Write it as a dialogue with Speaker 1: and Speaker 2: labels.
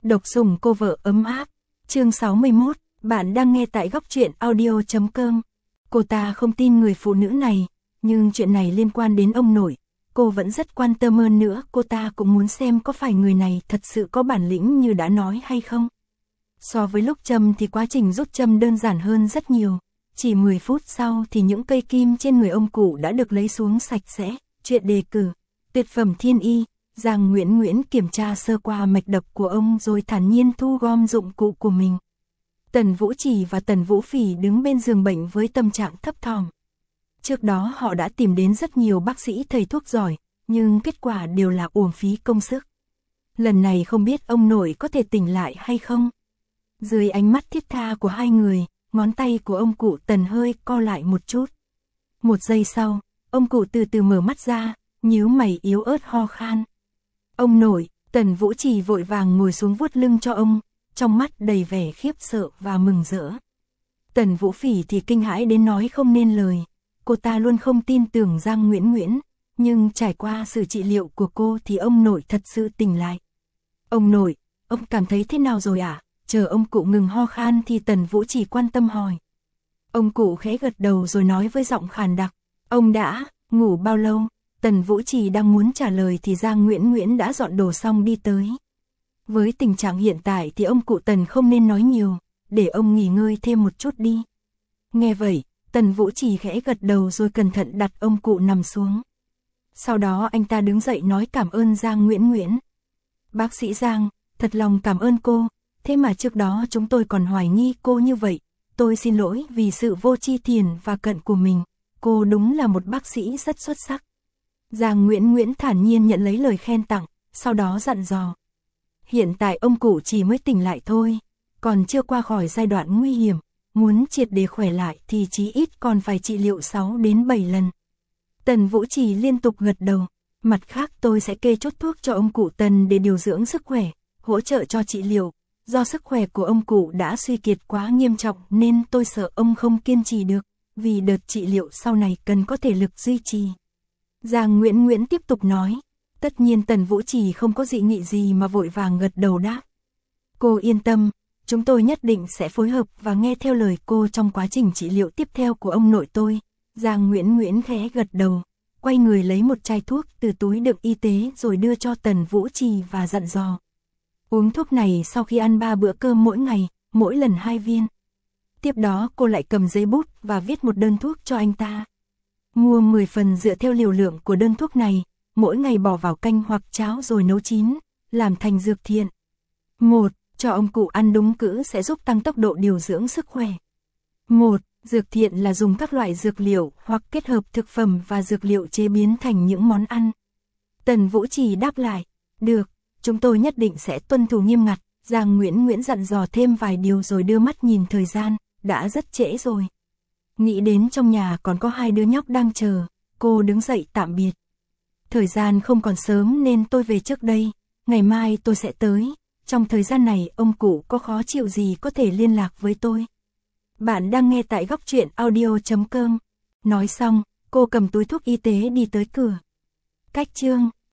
Speaker 1: Độc sủng cô vợ ấm áp. Chương 61, bạn đang nghe tại góc truyện audio.com. Cô ta không tin người phụ nữ này, nhưng chuyện này liên quan đến ông nội, cô vẫn rất quan tâm hơn nữa, cô ta cũng muốn xem có phải người này thật sự có bản lĩnh như đã nói hay không. So với lúc châm thì quá trình rút châm đơn giản hơn rất nhiều, chỉ 10 phút sau thì những cây kim trên người ông cụ đã được lấy xuống sạch sẽ. Chuyện đề cử, tuyệt phẩm thiên y. Giang Nguyễn Nguyễn kiểm tra sơ qua mạch đập của ông rồi thản nhiên thu gom dụng cụ của mình. Tần Vũ Trì và Tần Vũ Phỉ đứng bên giường bệnh với tâm trạng thấp thỏm. Trước đó họ đã tìm đến rất nhiều bác sĩ thầy thuốc giỏi, nhưng kết quả đều là uổng phí công sức. Lần này không biết ông nội có thể tỉnh lại hay không. Dưới ánh mắt thiết tha của hai người, ngón tay của ông cụ Tần hơi co lại một chút. Một giây sau, ông cụ từ từ mở mắt ra, nhíu mày yếu ớt ho khan. Ông nội, Tần Vũ Trì vội vàng ngồi xuống vuốt lưng cho ông, trong mắt đầy vẻ khiếp sợ và mừng rỡ. Tần Vũ Phỉ thì kinh hãi đến nói không nên lời, cô ta luôn không tin tưởng Giang Nguyễn Nguyễn, nhưng trải qua sự trị liệu của cô thì ông nội thật sự tỉnh lại. Ông nội, ông cảm thấy thế nào rồi ạ? Chờ ông cụ ngừng ho khan thì Tần Vũ Trì quan tâm hỏi. Ông cụ khẽ gật đầu rồi nói với giọng khàn đặc, ông đã ngủ bao lâu? Tần Vũ Trì đang muốn trả lời thì Giang Nguyễn Nguyễn đã dọn đồ xong đi tới. Với tình trạng hiện tại thì ông cụ Tần không nên nói nhiều, để ông nghỉ ngơi thêm một chút đi. Nghe vậy, Tần Vũ Trì khẽ gật đầu rồi cẩn thận đặt ông cụ nằm xuống. Sau đó anh ta đứng dậy nói cảm ơn Giang Nguyễn Nguyễn. Bác sĩ Giang, thật lòng cảm ơn cô, thế mà trước đó chúng tôi còn hoài nghi cô như vậy. Tôi xin lỗi vì sự vô tri thiền và cận của mình, cô đúng là một bác sĩ rất xuất sắc. Giang Nguyễn Nguyễn thản nhiên nhận lấy lời khen tặng, sau đó dặn dò. Hiện tại ông cụ chỉ mới tỉnh lại thôi, còn chưa qua khỏi giai đoạn nguy hiểm, muốn triệt để khỏe lại thì chí ít còn phải trị liệu 6 đến 7 lần. Tần Vũ Trì liên tục gật đầu, mặt khác tôi sẽ kê chốt thuốc cho ông cụ Tần để điều dưỡng sức khỏe, hỗ trợ cho trị liệu. Do sức khỏe của ông cụ đã suy kiệt quá nghiêm trọng nên tôi sợ ông không kiên trì được, vì đợt trị liệu sau này cần có thể lực duy trì. Giang Nguyễn Nguyễn tiếp tục nói, tất nhiên Tần Vũ Trì không có dị nghị gì mà vội vàng gật đầu đáp. Cô yên tâm, chúng tôi nhất định sẽ phối hợp và nghe theo lời cô trong quá trình trị liệu tiếp theo của ông nội tôi. Giang Nguyễn Nguyễn khẽ gật đầu, quay người lấy một chai thuốc từ túi đựng y tế rồi đưa cho Tần Vũ Trì và dặn dò. Uống thuốc này sau khi ăn 3 bữa cơm mỗi ngày, mỗi lần 2 viên. Tiếp đó cô lại cầm giấy bút và viết một đơn thuốc cho anh ta. Mua 10 phần dựa theo liều lượng của đơn thuốc này, mỗi ngày bỏ vào canh hoặc cháo rồi nấu chín, làm thành dược thiện. 1. Cho ông cụ ăn đúng cữ sẽ giúp tăng tốc độ điều dưỡng sức khỏe. 1. Dược thiện là dùng các loại dược liệu hoặc kết hợp thực phẩm và dược liệu chế biến thành những món ăn. Tần Vũ Trì đáp lại, được, chúng tôi nhất định sẽ tuân thủ nghiêm ngặt. Giang Nguyễn Nguyễn dặn dò thêm vài điều rồi đưa mắt nhìn thời gian, đã rất trễ rồi. Nghĩ đến trong nhà còn có 2 đứa nhóc đang chờ, cô đứng dậy tạm biệt. Thời gian không còn sớm nên tôi về trước đây, ngày mai tôi sẽ tới. Trong thời gian này ông cụ có khó chịu gì có thể liên lạc với tôi. Bạn đang nghe tại góc truyện audio.com. Nói xong, cô cầm túi thuốc y tế đi tới cửa. Cách chương